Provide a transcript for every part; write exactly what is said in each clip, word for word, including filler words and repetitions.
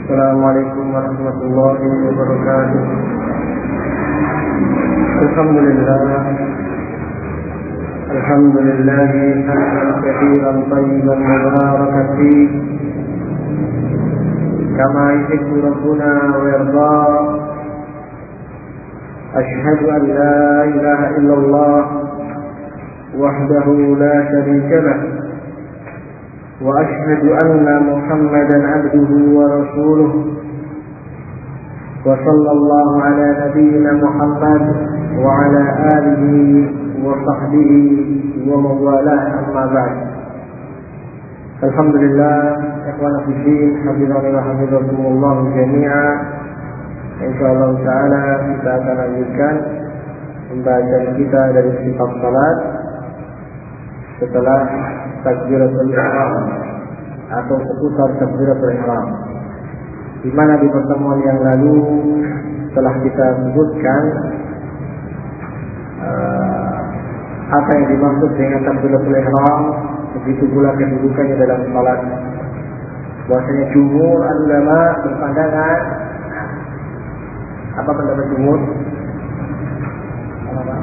Assalamualaikum warahmatullahi wabarakatuh. Alhamdulillah Alhamdulillah hamdan katsiran thayyiban mubarakan fihi kama yuhibbu rabbuna wa yarda. Asyhadu an la ilaha illallah wahdahu la syarika lah wa asyhadu anna Muhammadan abduhu wa rasuluh wa sallallahu ala nabiyyina Muhammad wa ala alihi wa sahbihi wa mawalah, amma ba'd. Alhamdulillah, ikhwan fillah, hafizani wa hafizakumullah jami'a. Insyaallah taala kita akan lanjutkan pembacaan kita dari sifat salat setelah takbiratul ihram atau seputar takbiratul ihram, di mana di pertemuan yang lalu telah kita sebutkan uh, apa yang dimaksud dengan takbiratul ihram, begitu pula kedudukannya dalam salat. Bahwasanya jumhur ulama berpandangan, apa pendapat jumhur? Apa?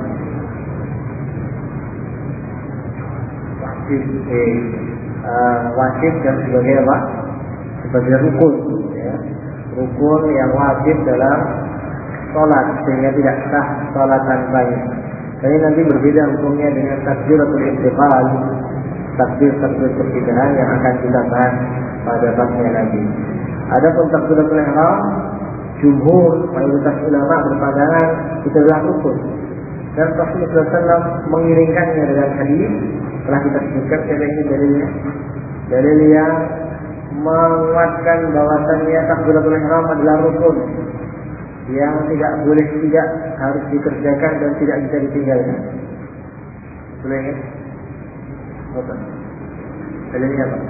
Wajib, eh, uh, wajib dan sebagai apa? Sebagai rukun, ya. Rukun yang wajib dalam sholat, sehingga tidak sah sholat tanpanya. Jadi nanti berbeda hukumnya dengan takbiratul intiqal, takbir-takbir perpindahan yang akan kita bahas pada babnya nanti. Adapun takbiratul ihram, jumhur mayoritas ulama berpandangan itu adalah rukun, dan Rasulullah shallallahu alaihi wasallam mengiringkannya dengan hadis. Telah kita sebutkan ini dalilnya, dalil yang menguatkan bahwasannya takbiratul ihram adalah rukun yang tidak boleh tidak harus dikerjakan dan tidak bisa ditinggalkan. Boleh ya? Betul. Dalilnya apa?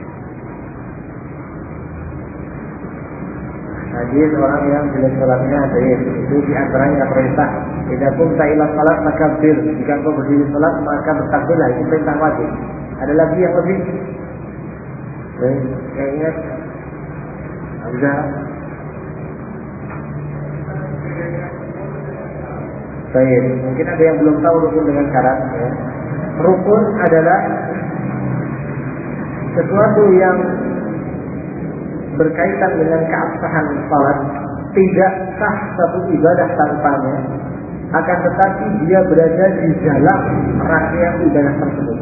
Hadis orang yang jelek salatnya ada itu di antaranya perintah. Tidak pun ta'ilah salat maka bir. Jika kau berdiri salat maka bertakbirlah, itu perintah wajib. Ada lagi yang lebih? Eh, yang ingat? Ada. Baik, mungkin ada yang belum tahu rukun dengan syarat. Ya. Rukun adalah sesuatu yang berkaitan dengan keabsahan salat, tidak sah satu ibadah tanpanya, akan tetapi dia berada di dalam rangkaian ibadah tersebut.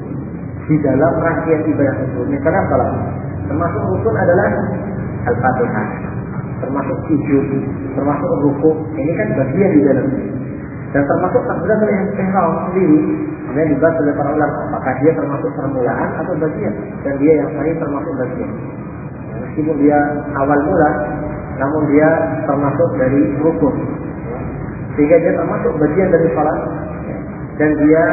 Di dalam rangkaian ibadah tersebut. Misalnya salat, termasuk rukun adalah Al-Fatihah, termasuk sujud, termasuk rukuk. Ini kan bagian di dalam. Dan termasuk takbiratul ihram sendiri, yang dibahas oleh para ulama, apakah dia termasuk permulaan atau bagian? Dan dia yang sahih termasuk bagian. Meskipun dia awal mula, namun dia termasuk dari rukun, sehingga dia termasuk bagian dari salat, dan dia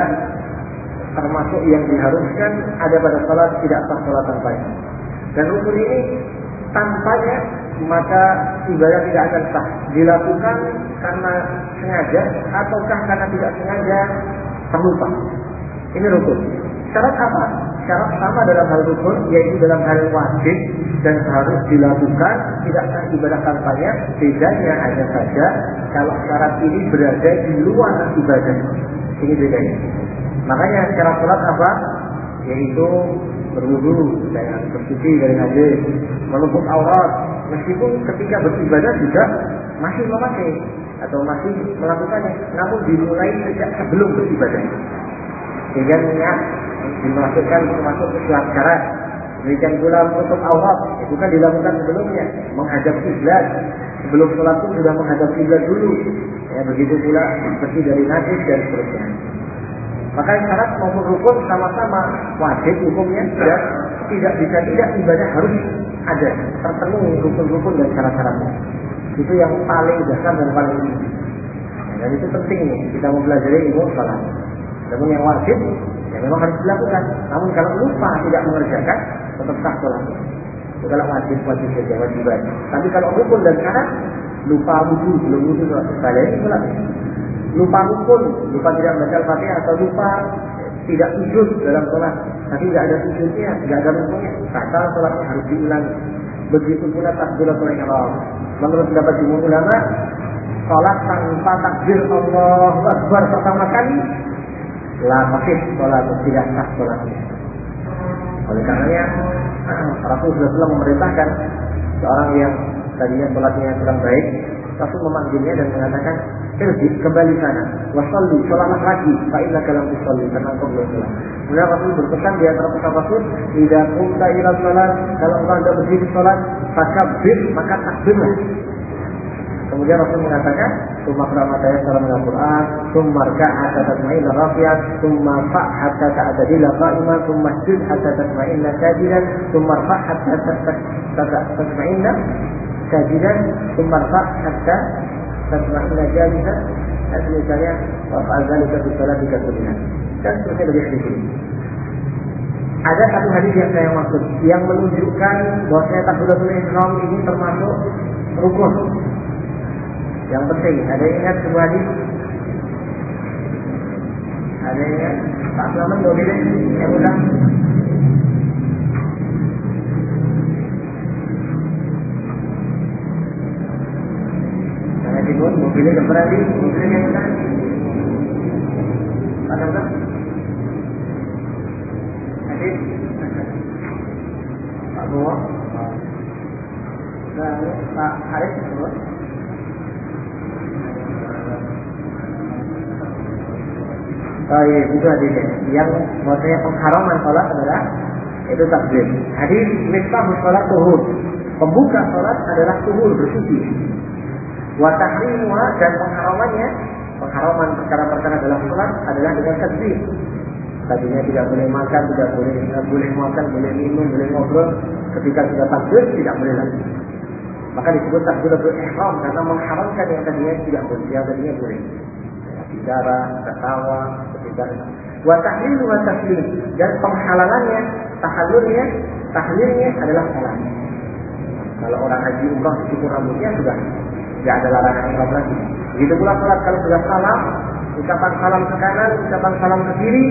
termasuk yang diharuskan ada pada salat, tidak sah salat tanpanya. Dan rukun ini tanpanya maka ibadah tidak akan sah, dilakukan karena sengaja ataukah karena tidak sengaja terlupa. Ini rukun. Syarat apa? Syarat sama dalam hal rukun, yaitu dalam hal wajib dan harus dilakukan, tidak sah ibadah tanpanya. Bedanya hanya saja kalau syarat ini berada di luar ibadah. Ini bedanya. Makanya syarat salat apa? Yaitu berwudu, jangan bersuci dari najis, menutup aurat, meskipun ketika beribadah juga masih memakai atau masih melakukannya, namun dimulai sejak sebelum beribadah. Sehingga niat dimasukkan termasuk sesuatu syarat. Demikian pula menutup aurat, itu kan dilakukan sebelumnya, menghadap kiblat. Sebelum sholat pun sudah menghadap kiblat dulu. Ya, begitu pula bersih dari najis dan seterusnya. Maka syarat maupun rukun sama-sama wajib hukumnya, dan tidak bisa tidak ibadah harus ada terpenuhi rukun-rukun dan syarat-syaratnya. Itu yang paling dasar dan paling tinggi. Dan itu penting nih, kita mempelajari ilmu salat. Namun yang wajib, ya memang harus dilakukan. Namun kalau lupa tidak mengerjakan, tetap sah salatnya. Itu kalau wajib wajib saja wajiban. Tapi kalau rukun dan syarat, lupa wudu belum wudu sholat sekali sholat. Lupa rukun, lupa tidak membaca Al-Fatihah atau lupa tidak sujud dalam sholat, tapi tidak ada sujudnya, tidak ada rukunnya, kata sholatnya harus diulangi. Begitu pula takbiratul ihram. Menurut pendapat jumhur ulama, salat tanpa takbir Allahu Akbar pertama kali la sahih salat, tidak sah salatnya. Oleh karenanya Rasul sallallahu alaihi wasallam memerintahkan seorang yang tadinya salatnya kurang baik, Rasul memanggilnya dan mengatakan, irji, kembali sana, wasalli, sholatlah lagi, fa'innaka lam tusalli, karena engkau belum sholat. Kemudian Rasul berpesan di antara pesan Rasul, idza qumta ila sholat, kalau engkau hendak berdiri sholat, fakabbir, maka takbirlah. Kemudian Rasul mengatakan, summa qra' ma tayassara min al-Qur'an, summa rka' hatta tatma'inna rafi'an, summa fa' hatta ta'tadila qa'iman, summa isjud hatta tatma'inna sajidan, summa rfa' hatta tatma'inna sajidan, summa rfa' hatta tatma'inna jalisan. Dan misalnya wafa'al dzalika fi salatika kulliha. Dan seterusnya dari hadis ini. Ada satu hadis yang saya maksud yang menunjukkan bahwasanya takbiratul ihram ini termasuk rukun yang penting. Ada yang ingat sebuah hadis? Ada yang ingat? Pak Selamat mau pilih yang ulang? Jangan dibun, mau pilih yang berani, mau pilih yang ulang? Pak Selamat? Hadis? Pak Buwa? Pak Arif? Buwa? Oh iya, itu hadisnya. Yang maksudnya pengharaman sholat adalah itu takbir. Hadis miftahus sholat tuhur. Pembuka sholat adalah tuhur, bersuci. Wa tahrimuha, dan pengharamannya, pengharaman perkara-perkara dalam sholat adalah dengan takbir. Tadinya tidak boleh makan, tidak boleh tidak boleh makan, boleh minum, boleh ngobrol. Ketika sudah takbir tidak boleh lagi. Maka disebut takbiratul ihram karena mengharamkan yang tadinya tidak boleh, yang tadinya boleh. Bicara, ketawa, ketika wa tahlilu wa taslim, dan penghalalannya, tahallulnya, tahlilnya adalah salam. Kalau orang haji umrah cukur rambutnya sudah tidak ada larangan ihram lagi. Begitu pula salat, kalau sudah salam, ucapan salam ke kanan, ucapan salam ke kiri,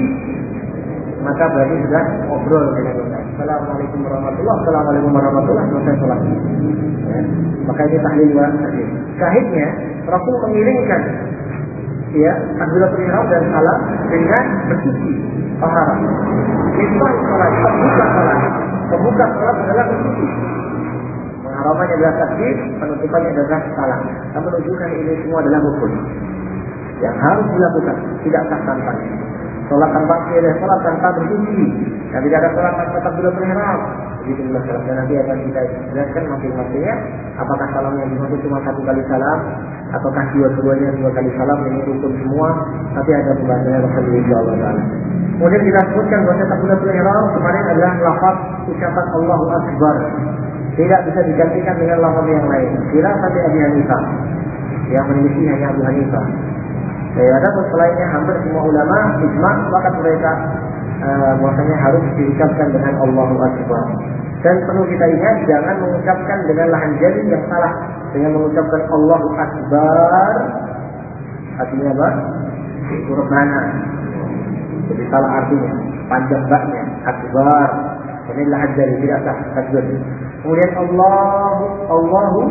maka berarti sudah ngobrol dengan orang. Assalamualaikum warahmatullahi wabarakatuh. Assalamualaikum warahmatullahi wabarakatuh. Selesai salat. Ya. Maka ini tahlil wa taslim. Syahidnya Rasul mengiringkan ya, takbiratul ihram dan salam dengan bersuci, taharah. Miftah salat, pembuka salat. Pembuka salat adalah bersuci. Pengharamannya adalah takbir, penutupannya adalah salam. Dan menunjukkan ini semua adalah rukun yang harus dilakukan, tidak sah tanpanya. Salat tanpa kira, salat tanpa bersuci, dan tidak ada salat tanpa takbiratul ihram. Begitu pula salat. Dan nanti akan kita jelaskan masing-masingnya. Apakah salamnya dimaksud cuma satu kali salam, ataukah dua-duanya dua kali salam, ini rukun semua. Tapi ada pembahasannya bersama insyaallah taala. Kemudian kita sebutkan bahwa takbiratul ihram kemarin adalah lafaz ucapan Allahu Akbar. Tidak bisa digantikan dengan lafaz yang lain. Kira sampai Abu Hanifah. Yang meneliti hanya Abu Hanifah. Saya ada pun selainnya hampir semua ulama ijma sepakat mereka uh, bahwasanya harus diucapkan dengan Allahu Akbar. Dan perlu kita ingat, jangan mengucapkan dengan lahan jari yang salah, dengan mengucapkan Allahu Akbar. Artinya apa? Huruf mana? Jadi salah artinya, panjang baknya, Akbar. Ini lahan jari, tidak sah takbir. Kemudian Allahu Allahu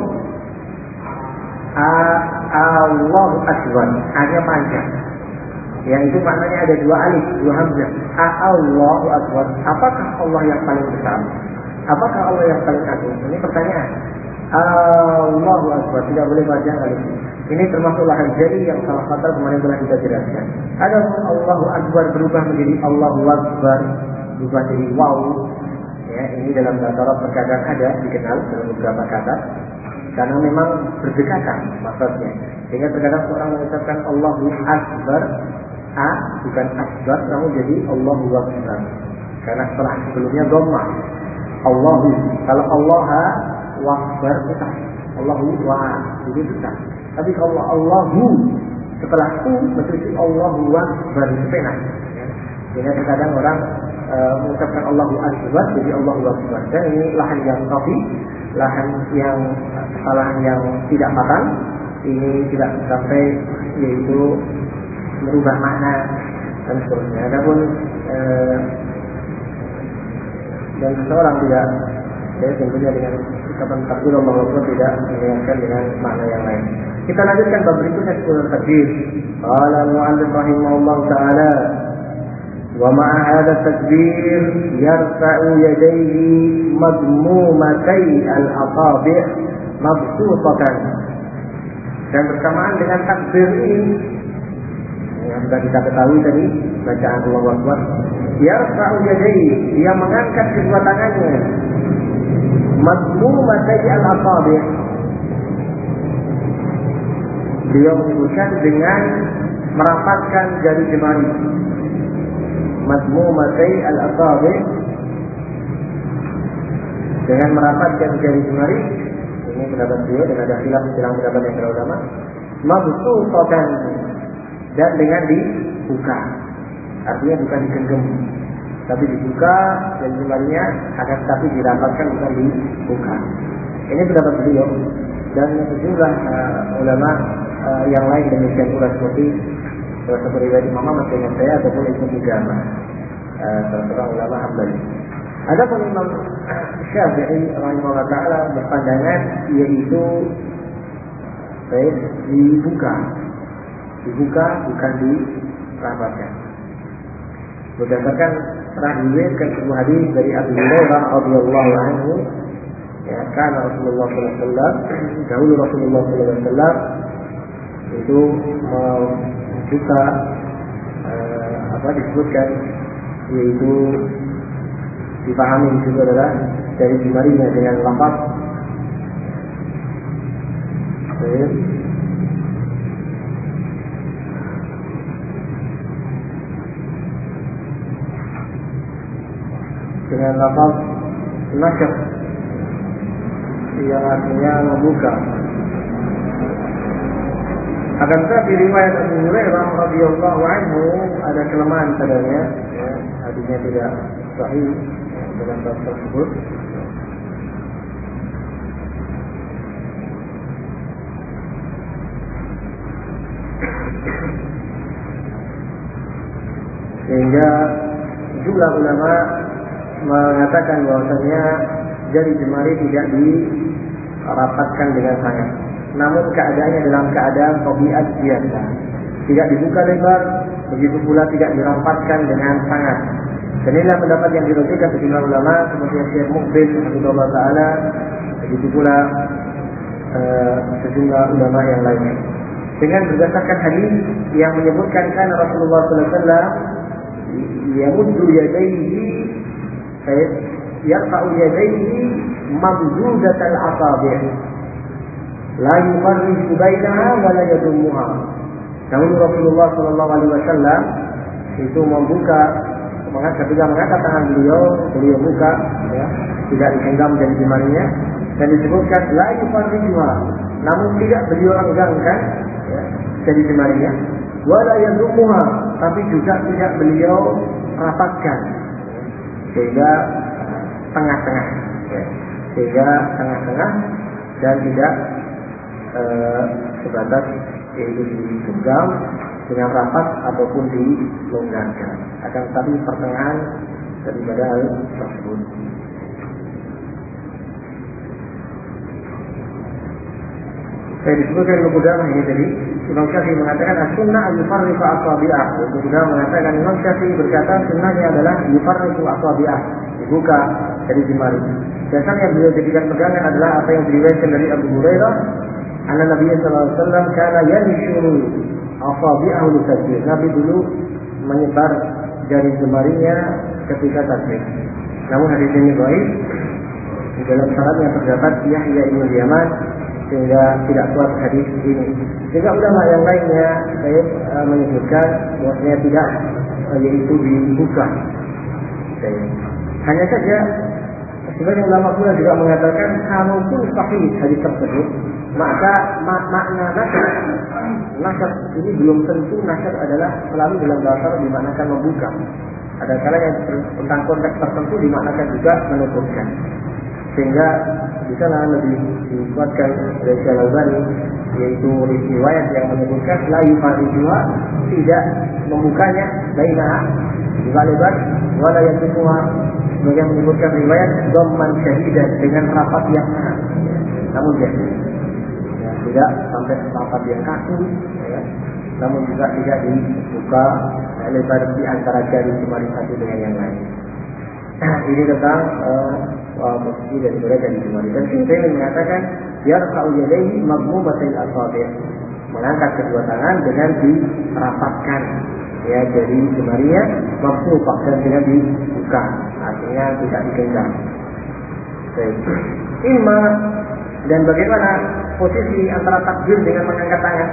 Allahu Akbar, hanya panjang. Yang itu maknanya ada dua alif, dua hamzah. Allahu Akbar. Apakah Allah yang paling besar? Apakah Allah yang paling agung? Ini pertanyaan. Allahu Akbar, tidak boleh panjang alif. Ini termasuk lahan jari yang salah fatal kemarin telah kita jelaskan. Ada Allahu Akbar berubah menjadi Allahu Akbar, berubah jadi waw. Ya, ini dalam bahasa Arab terkadang ada dikenal dalam beberapa kata. Karena memang berdekatan maksudnya. Sehingga terkadang seorang mengucapkan Allahu Akbar, A bukan Akbar, namun jadi Allahu Akbar. Karena setelah sebelumnya dhammah. Allahu, kalau Allah Akbar besar, Allahu wa jadi besar. Tapi kalau Allahu setelah U berarti Allahu Akbar itu penak. Ya. Sehingga terkadang orang e, mengucapkan Allahu Akbar jadi Allahu Akbar. Dan ini lahan yang kafi, lahan yang kesalahan yang tidak fatal. Ini tidak sampai yaitu merubah makna dan seterusnya. Adapun e, dan seseorang tidak Saya tentunya dengan ucapan takbir Allahu Akbar tidak mengingatkan dengan makna yang lain. Kita lanjutkan bab berikutnya sebelum takbir. Qala al-mu'allif rahimahullah taala wa ma'a hadha takbir yarfa'u yadayhi madmumatay al-asabi' mabsutatan. Dan bersamaan dengan takbir ini yang sudah kita ketahui tadi bacaan Allahu Akbar, yarfa'u yadayhi, dia mengangkat kedua tangannya, madmumatay al-asabi', beliau menyebutkan dengan merapatkan jari jemari. Madmumatay al-asabi', dengan merapatkan jari jemari. Ini pendapat beliau dan ada khilaf dalam pendapat yang para ulama. Mabsutatan, dan dengan dibuka, artinya bukan digenggam, tapi dibuka jari jemarinya, akan tapi dirapatkan, bukan dibuka. Ini pendapat beliau dan sejumlah uh, ulama uh, yang lain demikian pula, seperti salah satu riwayat Imam Ahmad dengan saya ataupun Ibnu Qudamah, uh, salah seorang ulama Hambali. Adapun Imam Syafi'i rahimahullah taala berpandangan yaitu baik dibuka, dibuka bukan dirapatkan. Berdasarkan pernah diriwayatkan sebuah hadis dari Abu Hurairah radhiyallahu anhu, ya, karena Rasulullah sallallahu alaihi wasallam, dahulu Rasulullah sallallahu alaihi wasallam itu membuka uh, apa disebutkan yaitu dipahami itu adalah dari jemarinya dengan lafaz baik dengan lafaz nasyab yang artinya membuka. Akan tetapi riwayat Abu Hurairah radhiyallahu anhu ada kelemahan padanya, ya, hadisnya tidak sahih dalam bab tersebut. Sehingga jumlah ulama mengatakan bahwasanya jari jemari tidak dirapatkan dengan sangat, namun keadaannya dalam keadaan tabiat biasa, tidak dibuka lebar, begitu pula tidak dirapatkan dengan sangat. Dan inilah pendapat yang dirujukkan sejumlah ulama seperti Syekh Muqbil rahimahullah taala, begitu pula uh, sejumlah ulama yang lainnya. Dengan berdasarkan hadis yang menyebutkan kan Rasulullah sallallahu alaihi wasallam yamuddu yadayhi yarfa'u yadayhi mamdudatal asabi' la yufarriju bainaha wa la yadummuha. Dahulu Rasulullah sallallahu alaihi wasallam itu membuka, ketika mengangkat tangan beliau, beliau buka, ya, tidak digenggam jari jemarinya, dan disebutkan la yufarrijuha, namun tidak beliau renggangkan, ya, jari jemarinya, wa la yadummuha, tapi juga tidak beliau rapatkan, sehingga tengah-tengah, ya, sehingga tengah-tengah dan tidak uh, sebatas yaitu digenggam dengan rapat ataupun dilonggarkan, akan tetapi pertengahan daripada hal tersebut. Saya disebutkan Ibnu Qudamah ini tadi, Imam Syafi'i mengatakan as-sunnah yufarriqu asabi'ah. Ibnu Qudamah mengatakan, Imam Syafi'i berkata sunnahnya adalah yufarriqu asabi'ah, dibuka dari jemari. Dasarnya beliau jadikan pegangan adalah apa yang diriwayatkan dari Abu Hurairah, anna Nabi sallallahu alaihi wasallam kana yanshuru asabi'ahu litakbir. Nabi dulu menyebar jari jemarinya ketika takbir. Namun hadis ini dhaif. Di dalam syaratnya terdapat Yahya ibn Yaman, sehingga tidak kuat hadis ini. Juga ulama yang lainnya saya uh, menyebutkan bahwasanya tidak uh, yaitu dibuka. Okay. Hanya saja sebagian ulama pula juga mengatakan kalaupun sahih hadis tersebut, maka mak makna nasyad nasyad ini belum tentu nasyad adalah selalu dalam bahasa dimanakan membuka. Ada kalanya tentang konteks tertentu dimaknakan juga menutupkan. Sehingga di sana lebih dikuatkan dari Syekh Al-Albani, yaitu riwayat yang menyebutkan la yufarrijuha, tidak membukanya bainaha dilebar wala yatuha, sebagian menyebutkan riwayat dhamman syahidan, dengan rapat yang erat. Namun ya, ya tidak sampai rapat yang kaku, ya. Namun juga tidak dibuka lebar di antara jari jemari satu dengan yang lain. Ini tentang uh, posisi daripada jari jemari. Dan Syekh mengatakan yarfa'u yadayhi madmumatil asabi', mengangkat kedua tangan dengan dirapatkan, ya, jari jemarinya mabsutah dan dengan dibuka, artinya tidak digenggam. Ima, dan bagaimana posisi antara takbir dengan mengangkat tangan?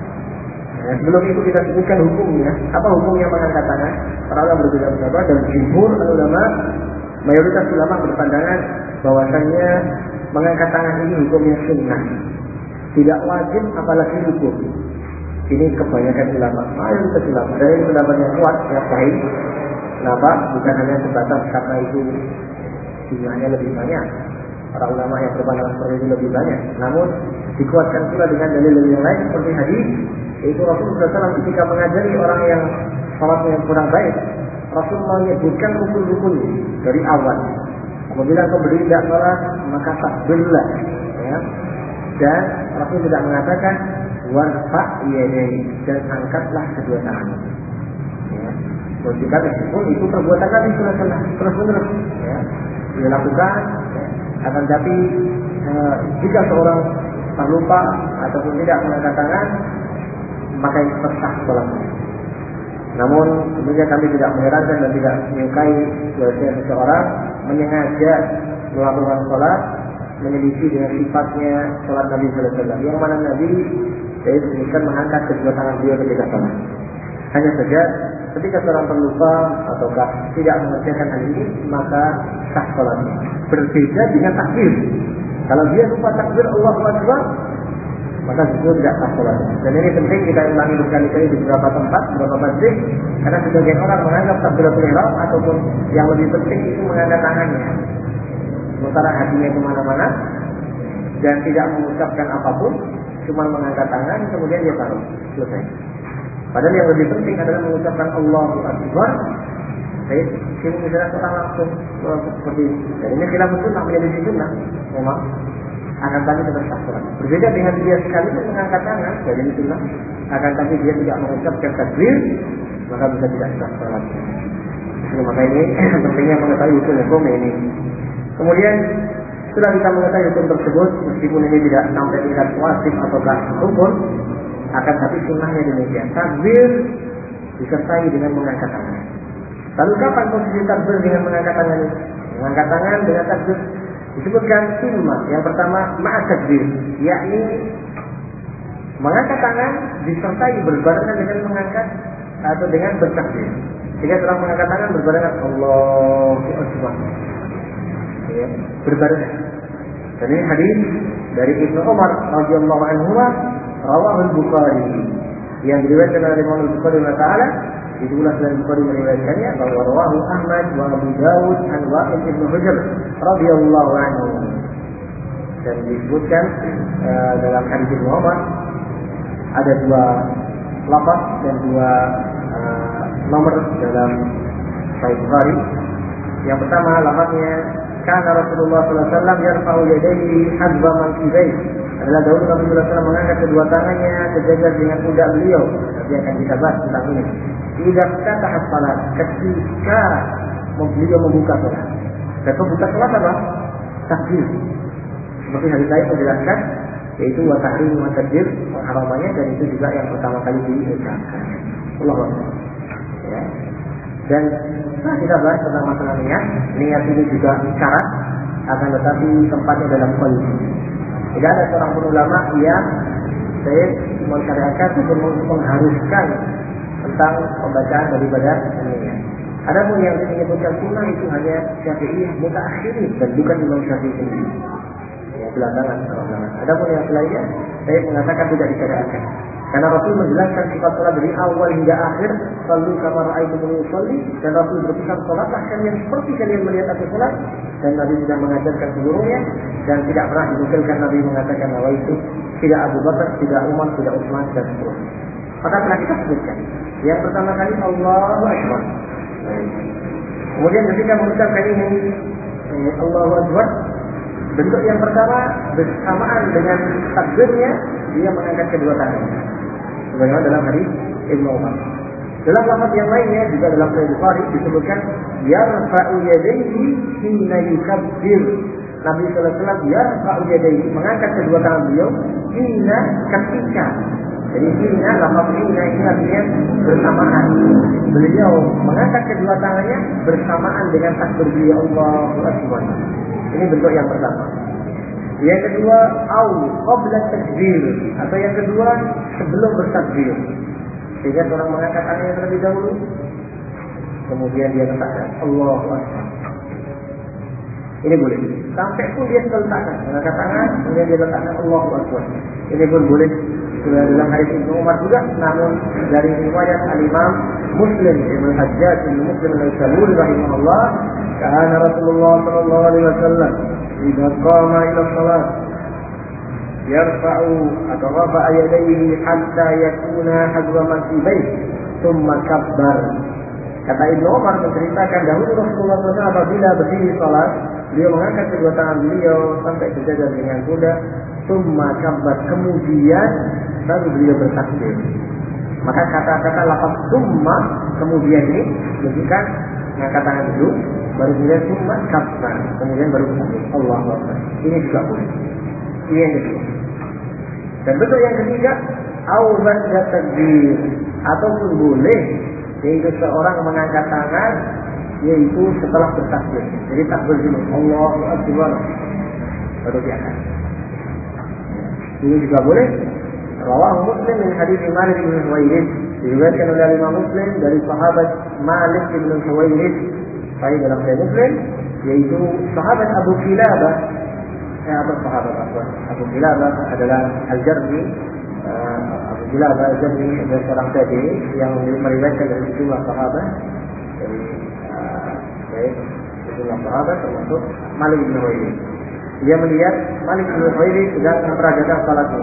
Nah, sebelum itu kita sebutkan hukumnya. Apa hukumnya mengangkat tangan? Para ulama berbeda pendapat, dan jumhur ulama, mayoritas ulama berpandangan bahwasannya mengangkat tangan ini hukumnya sunnah, tidak wajib apalagi hukum. Ini kebanyakan ulama, mayoritas ulama, dan ini pendapat yang kuat, yang baik. Kenapa? Bukan hanya sebatas karena itu jumlahnya lebih banyak. Para ulama yang berpandangan seperti itu lebih banyak. Namun dikuatkan pula dengan dalil-dalil yang lain seperti hadis, yaitu Rasulullah shallallahu alaihi wasallam ketika mengajari orang yang salatnya yang kurang baik, Rasul menyebutkan rukun-rukun dari awal. Apabila kau berdiri tidak salat, maka takbirlah, ya. Dan Rasul tidak mengatakan warfa yadayhi, dan angkatlah kedua tangan. Ya. Jika meskipun itu perbuatan Nabi sallallahu alaihi wasallam terus-menerus, ya, dilakukan, ya. Akan tapi e, jika seorang terlupa ataupun tidak mengangkat tangan, maka itu sah salatnya. Namun tentunya kami tidak menyarankan dan tidak menyukai bahwa seseorang menyengaja melakukan salat menyelisih dengan sifatnya salat Nabi sallallahu alaihi wasallam, yang mana Nabi saya disebutkan mengangkat kedua tangan beliau ketika salat. Hanya saja ketika seorang terlupa ataukah tidak mengerjakan hal ini, maka sah salatnya. Berbeda dengan takbir. Kalau dia lupa takbir Allahu Akbar, maka itu tidak sah salatnya. Dan ini penting kita ulangi berkali-kali di beberapa tempat, beberapa masjid, karena sebagian orang menganggap takbiratul ihram ataupun yang lebih penting itu mengangkat tangannya, sementara hatinya kemana-mana dan tidak mengucapkan apapun, cuma mengangkat tangan kemudian dia taruh, selesai. Padahal yang lebih penting adalah mengucapkan Allahu Akbar. Saya sini misalnya orang langsung seperti ini. Dan ini khilaf sunnah, menjadi sunnah memang akan tapi tetap sah salat. Berbeda dengan dia sekali mengangkat tangan dari sunnah, akan tapi dia tidak mengucapkan takbir, maka bisa tidak sah salat. Jadi maka ini pentingnya mengetahui hukum-hukum ini. Kemudian setelah kita mengetahui hukum tersebut, meskipun ini tidak sampai tingkat wajib ataukah rukun, akan tapi sunnahnya demikian. Takbir disertai dengan mengangkat tangan. Lalu kapan posisi takbir dengan mengangkat tangan ini? Mengangkat tangan dengan takbir disebutkan ilma. Yang pertama ma'a takbir, yakni mengangkat tangan disertai berbarengan dengan mengangkat atau dengan bertakbir. Jika orang mengangkat tangan berbarengan Allahu Akbar, ya, berbarengan. Dan ini hadis dari Ibnu Umar radhiyallahu anhu, rawahu al-Bukhari, yang diriwayatkan oleh Imam Al-Bukhari wa ta'ala. Itulah dari Bukhari meriwayatkannya bahwa rawahu Ahmad wa Abu Dawud an Wa'il ibn Hujr radhiyallahu anhu. Dan disebutkan uh, dalam hadis Ibnu Umar ada dua lafaz dan dua uh, nomor dalam Sahih Bukhari. Yang pertama lafaznya kana Rasulullah sallallahu alaihi wasallam yarfa'u yadayhi hadba mankibaihi, adalah dahulu Nabi sallallahu alaihi wasallam mengangkat kedua tangannya sejajar dengan pundak beliau. Nanti akan kita bahas tentang ini. Tidak kata salat, ketika beliau membuka salat. Dan membuka salat apa? Takbir. Seperti hadis lain menjelaskan, yaitu wa tahrim wa takbir, pengharamannya, dan itu juga yang pertama kali diucapkan. Allahu Akbar. Ya. Dan nah, kita bahas tentang masalah niat. Niat ini juga syarat, akan tetapi tempatnya dalam qalbi. Tidak ada seorang pun ulama yang saya mensyariatkan untuk mengharuskan tentang pembacaan daripada niat. Adapun yang menyebutkan sunnah itu hanya Syafi'iyah mutaakhirin dan bukan Imam Syafi'i sendiri. Ya, belakangan ulama. Adapun yang lainnya saya mengatakan tidak disyariatkan. Karena Rasul menjelaskan sifat salat dari awal hingga akhir, sallu kama ra'aitumuni usolli, dan Rasul berpesan salatlah kalian seperti kalian melihat aku salat, dan Nabi sudah mengajarkan seluruhnya, dan tidak pernah dinukilkan Nabi mengatakan bahwa itu tidak Abu Bakar, tidak Umar, tidak Utsman, dan seterusnya. Maka telah kita sebutkan. Yang pertama kali Allahu Akbar. Kemudian ketika mengucapkan ini, Allahu Akbar, bentuk yang pertama bersamaan dengan takbirnya dia mengangkat kedua tangannya. Sebagaimana dalam hadis Ibnu Umar. Dalam lafaz yang lainnya juga dalam Sahih Bukhari disebutkan yarfa'u yadayhi hina yukabbir. Nabi sallallahu alaihi wasallam yarfa'u yadayhi, mengangkat kedua tangan beliau hina ketika. Jadi hina, lafaz hina ini artinya bersamaan. Beliau mengangkat kedua tangannya bersamaan dengan takbir beliau Allahu Akbar. Ini bentuk yang pertama. Yang kedua, au qabla takbir, atau yang kedua sebelum bertakbir. Sehingga seorang mengangkat tangannya terlebih dahulu, kemudian dia letakkan Allahu Akbar. Ini boleh. Sampai pun dia letakkan, mengangkat tangan, kemudian dia letakkan Allahu Akbar. Ini pun boleh. Sudah dalam hadis Ibnu Umar juga, namun dari riwayat Al-Imam Muslim Ibnu Hajjaj Ibnu Muslim Al-Saburi rahimahullah, kana Rasulullah sallallahu alaihi wasallam idza qama ila shalah yarfa'u atau rafa'a yadayhi hatta yakuna hadwa mankibayhi thumma kabbar. Kata Ibnu Umar menceritakan dahulu Rasulullah sallallahu alaihi wasallam apabila berdiri salat, beliau mengangkat kedua tangan beliau sampai sejajar dengan kuda, thumma kabbar, kemudian baru beliau bertakbir. Maka kata-kata lafaz thumma kemudian ini menunjukkan mengangkat tangan dulu, baru kemudian thumma kabbar, kemudian baru bertakbir. Allahu Akbar. Ini juga boleh. Ini yang kedua. Dan bentuk yang ketiga, au ba'da takbir, ataupun boleh yaitu seorang mengangkat tangan yaitu setelah bertakbir. Jadi takbir dulu, Allahu Akbar, baru diangkat. Ini juga boleh. Rawahu Muslim min hadits Malik bin Huwairits, diriwayatkan oleh Imam Muslim dari sahabat Malik bin Huwairits, sahih dalam Sahih Muslim, yaitu sahabat Abu Kilabah. Ya, atau sahabat apa? Abu Kilabah adalah Al-Jarmi. Uh, Abu Kilabah Al-Jarmi adalah seorang tabi'in yang meriwayatkan dari sejumlah sahabat, dari uh, dari sejumlah sahabat termasuk Malik bin Huwairits. Dia melihat Malik bin Huwairits sedang memperagakan salatnya.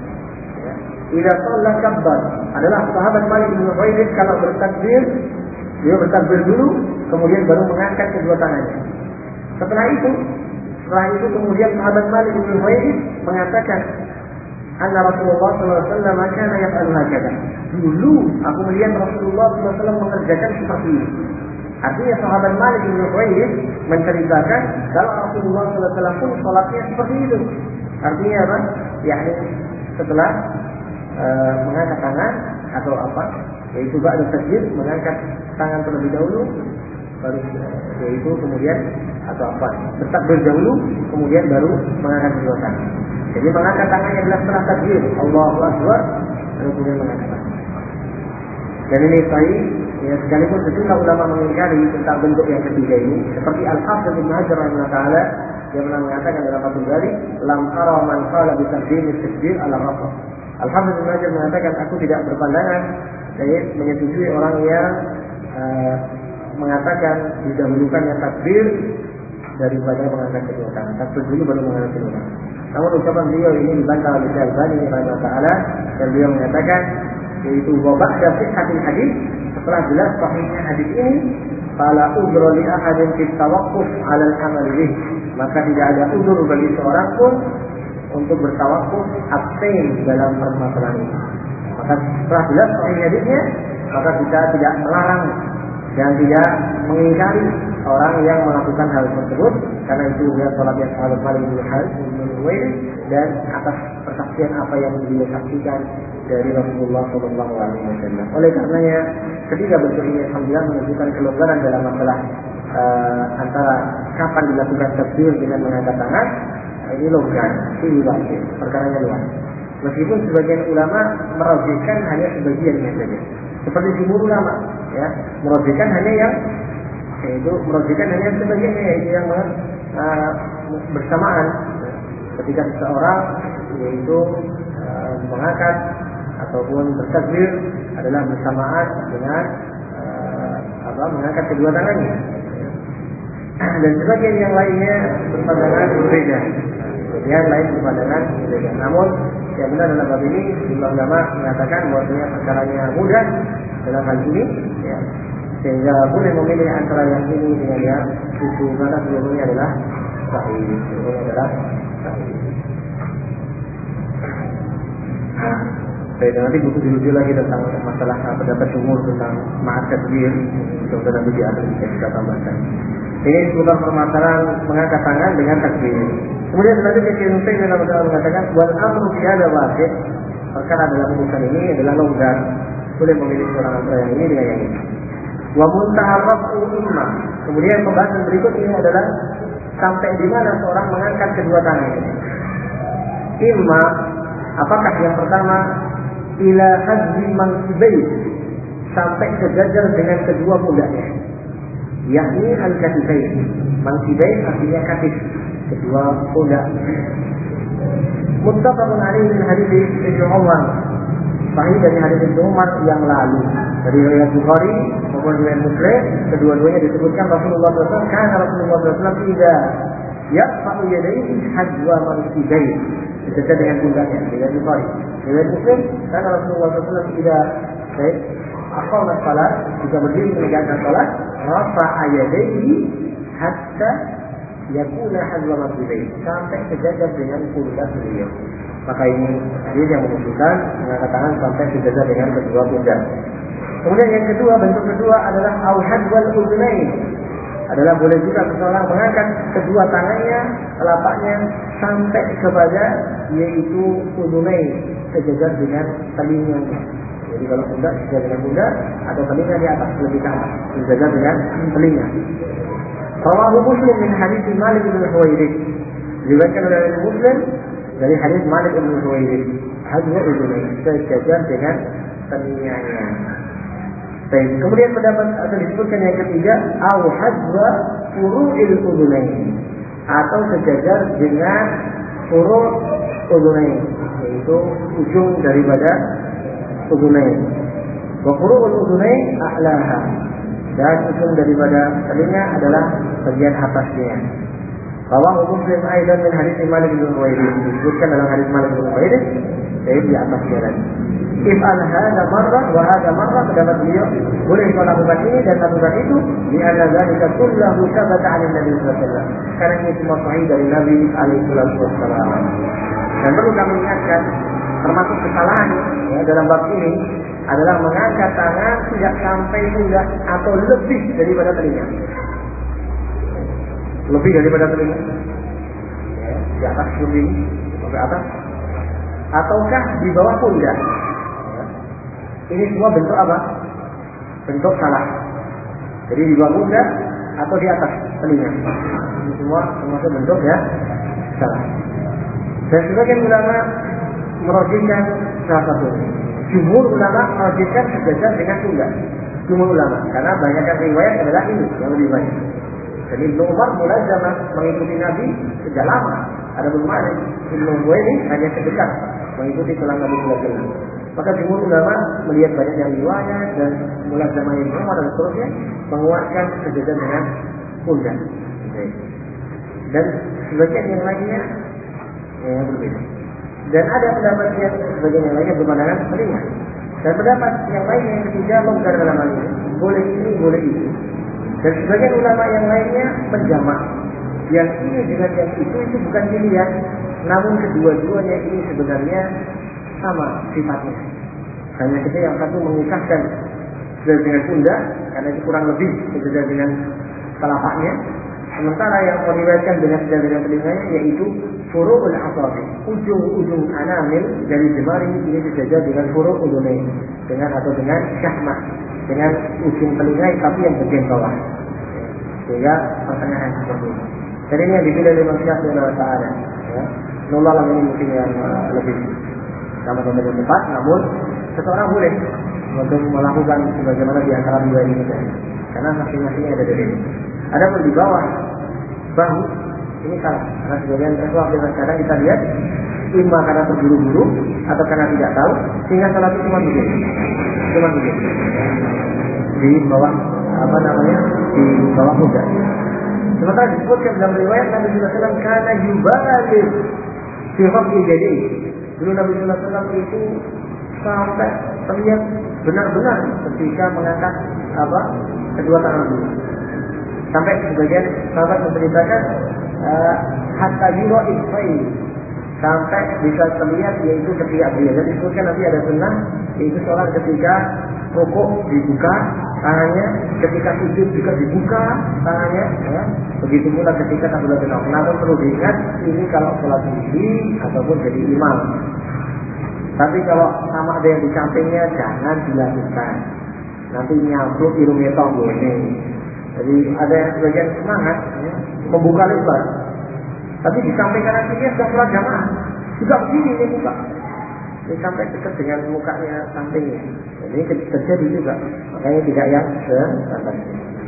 Ila sholat kabbar, adalah sahabat Malik bin Huwairits kalau bertakbir, dia bertakbir dulu, kemudian baru mengangkat kedua tangannya. Setelah itu, setelah itu kemudian sahabat Malik bin Huwairits mengatakan, anna Rasulullah sallallahu alaihi wasallam kana yaf'alu hakadha. Dulu aku melihat Rasulullah sallallahu alaihi wasallam mengerjakan seperti ini. Artinya sahabat Malik bin Huwairits menceritakan kalau Rasulullah sallallahu alaihi wasallam pun salatnya seperti itu. Artinya apa? Yakni setelah Uh, mengangkat tangan atau apa, yaitu ba'da takbir, mengangkat tangan terlebih dahulu, baru yaitu kemudian atau apa, bertakbir dahulu, kemudian baru mengangkat kedua tangan. Jadi mengangkat tangannya adalah setelah takbir, Allahu Akbar, lalu kemudian mengangkat tangan. Dan ini sahih, ya, sekalipun sejumlah ulama mengingkari tentang bentuk yang ketiga ini, seperti Al-Hafidz Ibnu Hajar rahimahullah taala, dia pernah mengatakan dalam Fathul Bari, lam ara man qala bi taqdim at-takbir ala rafa. Al-Hafidz Ibnu Hajar mengatakan, aku tidak berpandangan saya menyetujui orang yang uh, mengatakan didahulukannya takbir daripada mengangkat kedua tangan. Takbir dulu baru mengangkat kedua tangan. Namun ucapan beliau ini dibantah oleh Syekh Al-Albani rahimahullah taala, dan beliau mengatakan yaitu wa ba'da sihhatil hadis, setelah jelas sahihnya hadis ini, fala udra li ahadin fi tawaqquf 'ala al-amal bih, maka tidak ada udzur bagi seorang pun untuk bertawakuf abstain dalam permasalahan ini. Maka setelah jelas sahih hadisnya, maka kita tidak melarang dan tidak mengingkari orang yang melakukan hal tersebut, karena itu dia salat yang sahabat Malik bin Huwairits dan atas persaksian apa yang dia saksikan dari Rasulullah sallallahu alaihi wasallam. Oleh karenanya, ketiga bentuk ini alhamdulillah menunjukkan kelonggaran dalam masalah uh, antara kapan dilakukan takbir dengan mengangkat tangan. Ini longgar, ini wajib, perkaranya luas. Meskipun sebagian ulama merajihkan hanya sebagiannya saja, seperti jumhur ulama, ya, merajihkan hanya yang, yaitu merajihkan hanya sebagiannya, yaitu yang uh, bersamaan. Ketika seseorang yaitu uh, mengangkat ataupun bertakbir adalah bersamaan dengan uh, apa mengangkat kedua tangannya. Dan sebagian yang lainnya berpandangan berbeda. Yang lain berpandangan berbeda. Namun yang benar dalam bab ini, jumlah ulama mengatakan bahwasanya perkaranya mudah dalam hal ini, ya, Sehingga boleh memilih antara yang ini dengan yang itu, karena seluruhnya adalah sahih, seluruhnya adalah sahih. Nah, saya nanti butuh dirujuk lagi tentang masalah pendapat umur tentang ma'at takbir. Mudah-mudahan nanti di akhir bisa kita tambahkan. Ini seputar permasalahan mengangkat tangan dengan takbir. Kemudian nanti Syekh Nusayr dalam masalah mengatakan wal amru fi hadza wajib. Perkara dalam urusan ini adalah longgar, boleh memilih seorang antara yang ini dengan yang ini. Wa muntaha raf'u imma. Kemudian pembahasan berikut ini adalah sampai di mana seorang mengangkat kedua tangan ini. Imma, apakah yang pertama ila hadzi mankibai, sampai sejajar dengan kedua pundaknya, yakni al-katifain. Mankibain artinya katif, kedua pundak. Muttafaqun alaihi min hadits Ibnu Umar, sahih dari hadits Ibnu Umar yang lalu, dari riwayat Bukhari maupun riwayat Muslim, kedua-duanya disebutkan Rasulullah shallallahu alaihi wasallam kana Rasulullah shallallahu alaihi wasallam idza yaqfa'u yadayhi hadwa mankibain, sejajar dengan pundaknya. Riwayat Bukhari, riwayat Muslim, karena Rasulullah shallallahu alaihi wasallam idza baik aqama salat, jika berdiri menegakkan salat, rafa'a yadayhi hatta yakuna hadwa mankibain, sampai sejajar dengan pundak beliau. Maka ini hadis yang menunjukkan mengangkat tangan sampai sejajar dengan kedua pundak. Kemudian yang kedua, bentuk kedua adalah au hadwal udhunain, adalah boleh juga seseorang mengangkat kedua tangannya, telapaknya sampai kepada yaitu udhunain, sejajar dengan telinganya. Jadi kalau pundak sejajar dengan pundak, atau telinga di atas lebih ke atas, sejajar dengan telinga. Rawahu Muslim min hadits Malik bin Huwairith, diriwayatkan oleh Muslim dari hadis Malik bin Huwairith, hadwa udhunain, sejajar dengan telinganya. Baik, kemudian pendapat atau disebutkan yang ketiga, au hadwa furu'il udhunain, atau sejajar dengan furu' udhunain, yaitu ujung daripada udhunain. Wa furu'ul udhunain a'laha, dan ujung daripada telinga adalah bagian atasnya. Rawahu Muslim aidan min hadits Malik bin Huwairith, disebutkan dalam hadis Malik bin Huwairith, yaitu di atas jalan. If'al hadza marrah wa hadza marrah, pendapat beliau boleh kau lakukan ini dan lakukan itu, di anna dzalika kullahu sabata 'ala Nabi sallallahu alaihi wasallam, karena ini semua sahih dari Nabi alaihi wasallam. Dan perlu kami ingatkan, termasuk kesalahan ya, dalam bab ini adalah mengangkat tangan tidak sampai pundak atau lebih daripada telinga. Lebih daripada telinga, ya, di atas lebih sampai atas, ataukah di bawah pundak. Ini semua bentuk apa? Bentuk salah. Jadi di bawah pundak atau di atas telinga. Ini semua termasuk bentuk ya salah. Dan sebagian ulama merojihkan salah satu. Jumhur ulama merojihkan sejajar dengan pundak. Jumhur ulama, karena banyakkan riwayat adalah ini yang lebih banyak. Dan Ibnu Umar mulai zaman mengikuti Nabi sejak lama. Ada belum ada Ibnu Umar ini hanya sedekat mengikuti selang Nabi sallallahu alaihi wasallam. Maka jumhur ulama melihat banyaknya riwayat dan mulai zaman Ibnu Umar dan seterusnya menguatkan sejajar dengan pundak. Dan sebagian yang lainnya yang berbeda. Dan ada pendapat yang sebagian yang lainnya berpandangan telinga. Dan pendapat yang lain yang ketiga longgar dalam hal ini, boleh ini boleh itu. Dan sebagian ulama yang lainnya menjamak, yang ini dengan yang itu itu bukan pilihan, namun kedua-duanya ini sebenarnya sama sifatnya. Hanya saja yang satu mengisahkan sejajar dengan pundak karena itu kurang lebih sejajar dengan telapaknya, sementara yang meriwayatkan dengan sejajar dengan telinganya yaitu furu'ul asabi, ujung-ujung anamil dari jemari ini sejajar dengan furu'ul udhunain, dengan atau dengan syahmah, dengan ujung telinga tapi yang bagian bawah. Sehingga pertanyaan seperti ini. Jadi ini yang dipilih oleh Imam Syafi'i Taala. Ya, nolak ini mungkin yang uh, lebih sama-sama yang tepat. Namun seseorang boleh untuk melakukan sebagaimana di antara dua ini tadi, karena masing-masingnya ada dari ini. Ada pun di bawah bahu ini salah. Karena sebagian ikhwah kadang kita lihat imma karena terburu-buru atau karena tidak tahu sehingga salah itu cuma begini, cuma begini di bawah apa namanya di bawah pundak. Sementara disebutkan dalam riwayat Nabi sallallahu alaihi wasallam karena yubalir fi rafi jadi. Dulu Nabi sallallahu alaihi wasallam itu sampai terlihat benar-benar ketika mengangkat apa kedua tangan dulu. Sampai sebagian sahabat menceritakan uh, hatta yura isfai, sampai bisa terlihat yaitu ketika beliau. Dan disebutkan nanti ada sunnah yaitu sholat ketika rukuk dibuka tangannya, ketika sujud juga dibuka tangannya, ya. Begitu pula ketika takbiratul ihram. Namun perlu diingat ini kalau sholat sendiri ataupun jadi imam. Tapi kalau sama ada yang di sampingnya jangan dilakukan. Nanti nyabut irungnya tombol ini. Jadi ada yang sebagian semangat ya, membuka lebar. Tapi di samping kanan kiri sudah sholat jamaah juga begini ini buka. Ini sampai dekat dengan mukanya sampingnya. Jadi terjadi juga. Makanya tidak yang sesantai.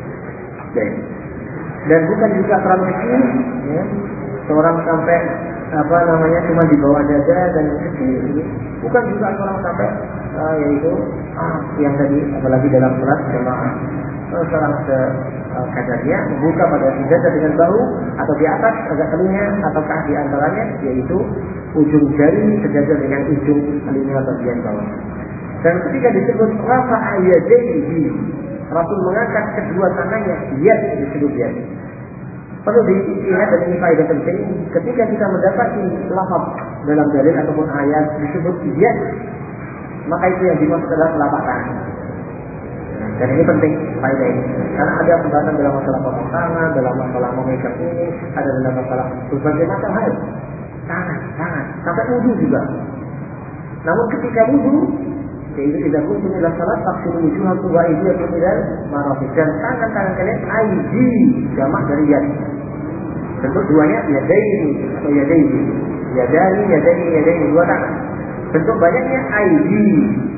Dan bukan juga terlalu kecil, ya. Seorang sampai apa namanya cuma di bawah dada dan kecil. Gitu. Bukan juga seorang sampai uh, yaitu ah, yang tadi apalagi dalam sholat jamaah. Seorang sekadarnya membuka pada dada dengan bahu atau di atas agak telinga ataukah di antaranya yaitu ujung jari sejajar dengan ujung telinga bagian bawah. Dan ketika disebut rafa'a yadayhi, Rasul mengangkat kedua tangannya, yad disebut yad. Perlu dilihat dan ini faedah penting ketika kita mendapati lafaz dalam dalil ataupun ayat disebut yad, maka itu yang dimaksud adalah telapak tangan. Dan ini penting faedah ini karena ada pembahasan dalam masalah potong tangan, dalam masalah memegang ini, ada dalam masalah berbagai macam hal. Tangan, tangan, sampai wudu juga. Namun ketika wudu, yaitu tidak kuntum ila salat taksilu wujuhakum wa aydiyakum ilal marafiq. Dan tangan-tangan kalian aidi jamak dari yad. Bentuk duanya yadaini atau yadaini. Yadani, yadaini, yadaini dua tangan. Bentuk banyaknya aidi,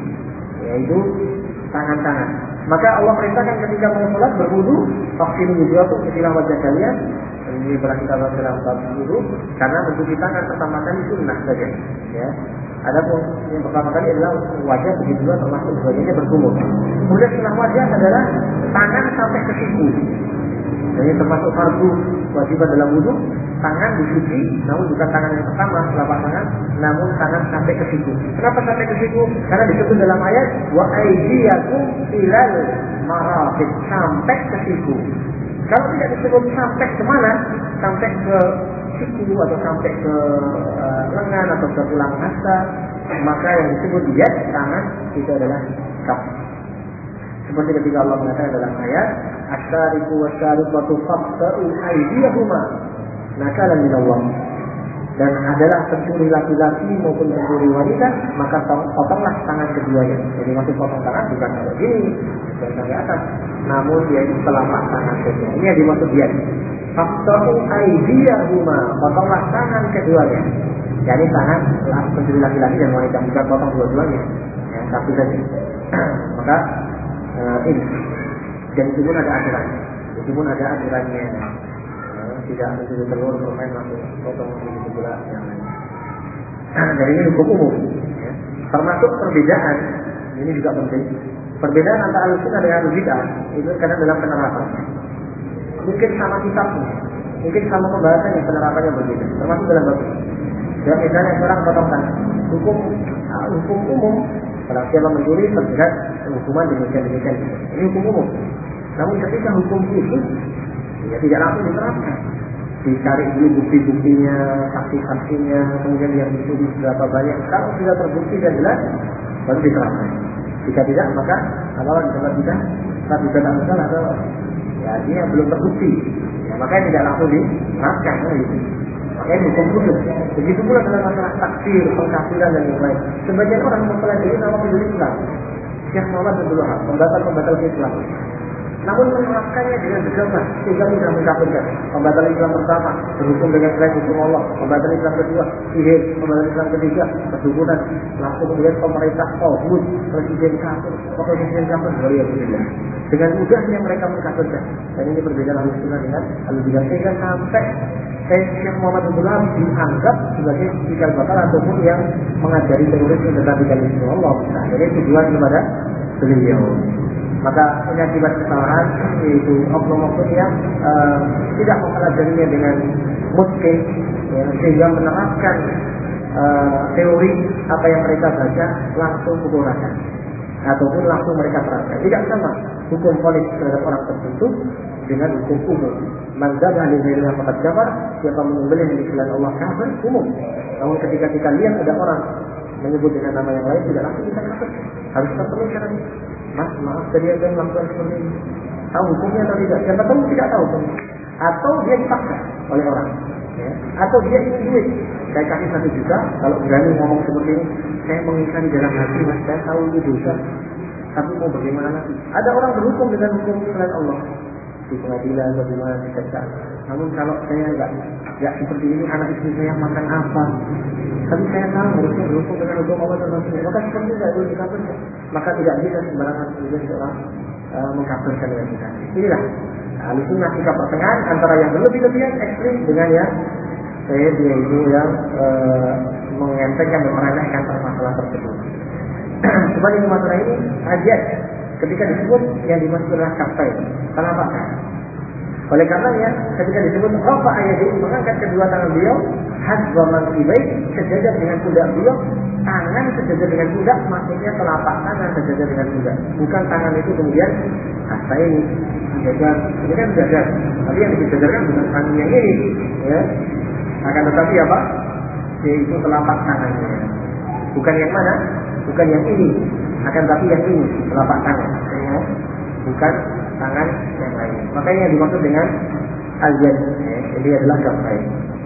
yaitu tangan-tangan. Maka Allah perintahkan ketika mau sholat berwudu, taksilu wujuhakum, cucilah wajah kalian. Ini pernah kita bahas dalam bab wudu, karena mencuci tangan pertama kali sunnah saja. Ya. Adapun yang pertama kali adalah wajah, begitu juga termasuk sebagainya berkumur. Kemudian setelah wajah adalah tangan sampai ke siku. Jadi termasuk fardu kewajiban dalam wudu, tangan dicuci, namun bukan tangan yang pertama, telapak tangan, namun tangan sampai ke siku. Kenapa sampai ke siku? Karena disebut dalam ayat wa aydiyakum ilal marafiq, sampai ke siku. Kalau tidak disebut sampai ke mana, sampai ke siku atau sampai ke uh, lengan atau ke tulang hasta, maka yang disebut yad tangan itu adalah kaf. Seperti ketika Allah mengatakan dalam ayat asyariku wasyarikatu faqta'u aydiyahuma nakalan minallah. Dan adalah pencuri laki-laki maupun pencuri wanita, maka potonglah tangan keduanya. Jadi maksud potong tangan bukan kayak gini, bukan sampai atas, namun yaitu telapak tangan kedua. Ini yang dimaksud dia. Faqta'u aydiyahuma, potonglah tangan keduanya. Jadi tangan pencuri laki-laki dan wanita, bukan potong dua-duanya, ya, satu saja. Maka uh, ini, dan itu pun ada aturannya. Itu pun ada aturannya. Tidak mencuri telur, permen, langsung potong begitu pula yang lain. Dan ini hukum umum, ya. Termasuk perbedaan, ini juga penting. Perbedaan antara Ahlussunnah dengan Ahlul-Bid'ah itu karena dalam penerapan. Mungkin sama kitabnya, mungkin sama pembahasan yang penerapannya berbeda. Termasuk dalam bab ini. Dan misalnya orang potong tangan, hukum uh, hukum umum, kalau siapa mencuri terjerat hukuman demikian demikian. Ini hukum umum. Namun ketika hukum khusus, ya tidak langsung diterapkan. Dicari dulu bukti-buktinya, saksi-saksinya, kemudian yang dituduh berapa banyak. Kalau sudah terbukti dan jelas, baru diterapkan. Jika tidak, maka kalau di tempat kita, saat juga tak salah atau ya dia belum terbukti, ya, makanya tidak langsung diterapkan. Kan, gitu. Makanya hukum khusus. Begitu pula dalam masalah takfir, pengkafiran dan yang lain. Sebagian orang mempelajari nama penduduk Islam, Syekh Muhammad bin Abdul Wahab, pembatal-pembatal Islam. Namun menerapkannya dengan gegabah sehingga mudah mengkafirkan. Pembatalan Islam pertama berhukum dengan selain hukum Allah. Pembatalan Islam kedua sihir. Pembatalan Islam ketiga perdukunan. Langsung kemudian pemerintah tauhid, presiden kafir, wakil presiden kafir. Waliyahulillah. Dengan mudahnya mereka mengkafirkan. Dan ini berbeda Ahlussunnah dengan Ahlul-Bid'ah. Sehingga sampai Syekh Muhammad bin Abdul Wahab dianggap sebagai cikal bakal ataupun yang mengajari teroris yang tetap di Allah. Nah, jadi tujuan kepada beliau. Maka ini akibat kesalahan, yaitu oknum-oknum yang uh, tidak mempelajarinya dengan mungkin, ya, sehingga menerapkan uh, teori apa yang mereka baca langsung pukul rata. ataupun langsung mereka terapkan. Tidak sama hukum vonis terhadap orang tertentu dengan hukum umum. Man dzabha li ghairillah faqad kafar, siapa menyembelih di selain Allah kafir, umum. Namun ketika kita lihat ada orang menyebut dengan nama yang lain, tidak langsung kita kafir. Harus terpenuhi syarat. Mas, maaf tadi ada yang melakukan seperti ini. Tahu hukumnya atau tidak? Siapa tahu tidak tahu hukumnya. Atau dia dipaksa oleh orang, ya. Atau dia ingin duit. Saya kasih satu juta, kalau berani ngomong seperti ini, saya mengingkari dalam hati, mas, saya tahu itu dosa. Tapi mau bagaimana nanti? Ada orang berhukum dengan hukum selain Allah di pengadilan atau di mana di kerja. Namun kalau saya enggak, enggak seperti ini, anak istri saya makan apa? Tapi saya tahu harusnya berhukum dengan hukum Allah dan Rasulnya. Maka seperti itu tidak boleh dikafirkan. Maka tidak bisa sembarangan kemudian seorang uh, mengkafirkan dengan kita. Inilah Ahlussunnah sikap pertengahan antara yang berlebih-lebihan ekstrim dengan yang saya dia itu yang uh, mengentengkan dan meremehkan masalah tersebut. Sebagai masalah ini ajak ketika disebut yang dimaksud adalah kafir. Kenapa kan? Oleh karenanya ketika disebut rafa ayadihi, mengangkat kedua tangan beliau hadwa mankibai, sejajar dengan pundak beliau. Tangan sejajar dengan pundak maksudnya telapak tangan sejajar dengan pundak. Bukan tangan itu kemudian hasta ini sejajar, ini kan sejajar. Tapi yang disejajarkan bukan tangan yang ini, ya. Akan tetapi apa? Yaitu telapak tangannya. Bukan yang mana? Bukan yang ini, akan tapi yang ini telapak tangan, ya. Bukan tangan yang lain. Makanya yang dimaksud dengan al-yad, ya, ini adalah kafir.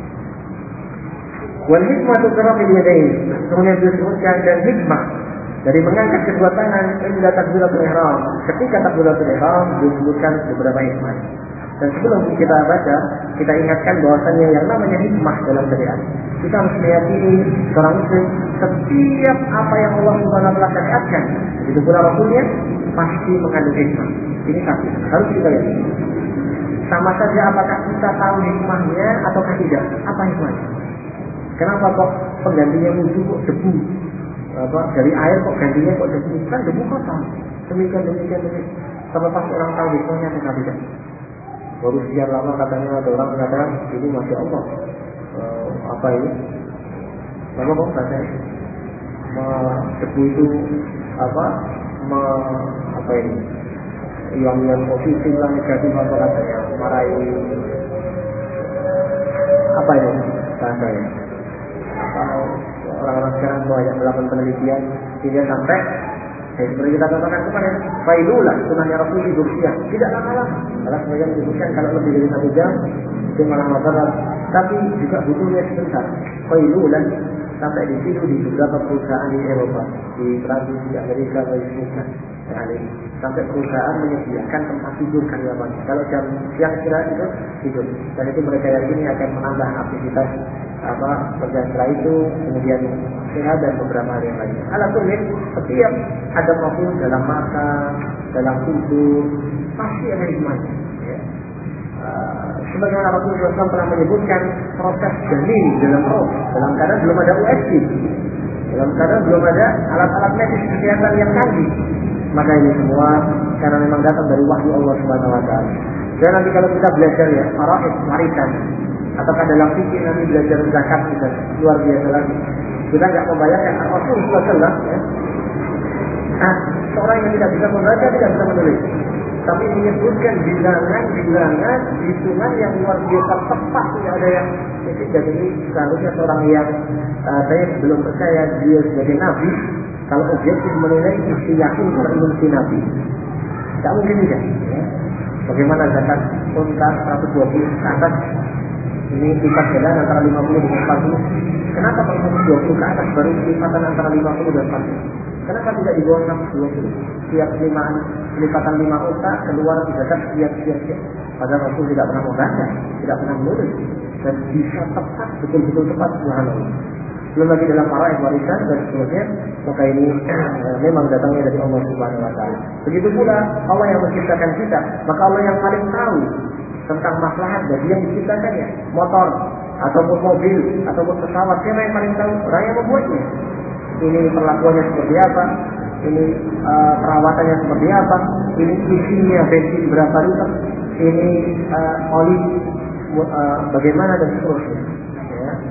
Wal hikmatu karafil yadain. Kemudian disebutkan dan hikmah dari mengangkat kedua tangan inda takbiratul ihram. Ketika takbiratul ihram disebutkan beberapa hikmah. Dan sebelum kita baca, kita ingatkan bahwasannya yang namanya hikmah dalam syariat. Kita harus meyakini seorang muslim setiap apa yang Allah Subhanahu wa taala syariatkan, begitu pula Rasulnya pasti mengandung hikmah. Ini satu, harus kita yakini. Sama saja apakah kita tahu hikmahnya ataukah tidak? Apa hikmahnya? Kenapa kok penggantinya wudhu kok debu? Apa dari air kok gantinya kok debu? Kan debu kotor. Demikian demikian demikian. Terlepas orang tahu hikmahnya atau tidak. Baru sekian lama katanya ada orang mengatakan ini masya Allah, uh, apa ini? Apa kok katanya? Debu itu apa? Me, apa ini? Yang yang positif lah, negatif apa katanya? Marahi apa ini bahasanya? Kalau orang-orang sekarang banyak melakukan penelitian sehingga sampai ya, seperti kita katakan kemarin, failulah sunahnya Rasul hidup siang, tidak lama-lama. Kalau sebenarnya disebutkan kalau lebih dari satu jam itu malah masalah. Tapi juga butuhnya sebentar. Failulah sampai di situ di beberapa perusahaan di Eropa, di Prancis, di Amerika, disebutkan yang ada ini. Sampai perusahaan menyediakan tempat tidur karyawannya. Kalau jam siang istirahat itu tidur, dan itu mereka yakini akan menambah aktivitas apa kerja setelah itu, kemudian sehat dan beberapa hal yang lainnya. Alhamdulillah setiap ada maupun dalam makan, dalam tidur pasti ada hikmahnya. Ya. Uh, sebagaimana Rasulullah shallallahu alaihi wasallam pernah menyebutkan proses janin dalam roh dalam keadaan belum ada U S G, dalam keadaan belum ada alat-alat medis kesehatan yang canggih. Maka ini semua karena memang datang dari wahyu Allah Subhanahu wa taala. Dan nanti kalau kita belajar ya faraid warisan ataukah dalam fikih nanti belajar zakat kita luar biasa lagi. Kita nggak membayarkan Rasul sallallahu alaihi wasallam ya. Nah, seorang yang tidak bisa membaca tidak bisa menulis. Tapi menyebutkan bilangan-bilangan hitungan yang luar biasa tepat. Tidak ada yang jadi, jadi ini seharusnya seorang yang uh, saya belum percaya dia sebagai nabi. Kalau objektif menilai mesti yakin kalau ini mesti nabi. Tidak mungkin tidak. Ya. Bagaimana zakat unta seratus dua puluh ke atas? Ini lipat jalan antara lima puluh dengan empat puluh. Kenapa kalau seratus dua puluh ke atas baru lipatan antara lima puluh dan empat puluh? Kenapa tidak di bawah seratus dua puluh? Tiap lima lipatan lima unta keluar zakat sekian-sekian. Padahal Rasul tidak pernah membaca, tidak pernah menulis, dan bisa tepat, betul-betul tepat subhanallah. Belum lagi dalam faraid warisan dan seterusnya, maka ini eh, memang datangnya dari Allah Subhanahu wa taala. Begitu pula Allah yang menciptakan kita, maka Allah yang paling tahu tentang maslahat bagi yang diciptakannya, motor ataupun mobil ataupun pesawat, siapa yang paling tahu? Orang yang membuatnya. Ini perlakuannya seperti apa? Ini uh, perawatannya seperti apa? Ini isinya bensin berapa liter? Ini uh, oli uh, bagaimana dan seterusnya. Ya.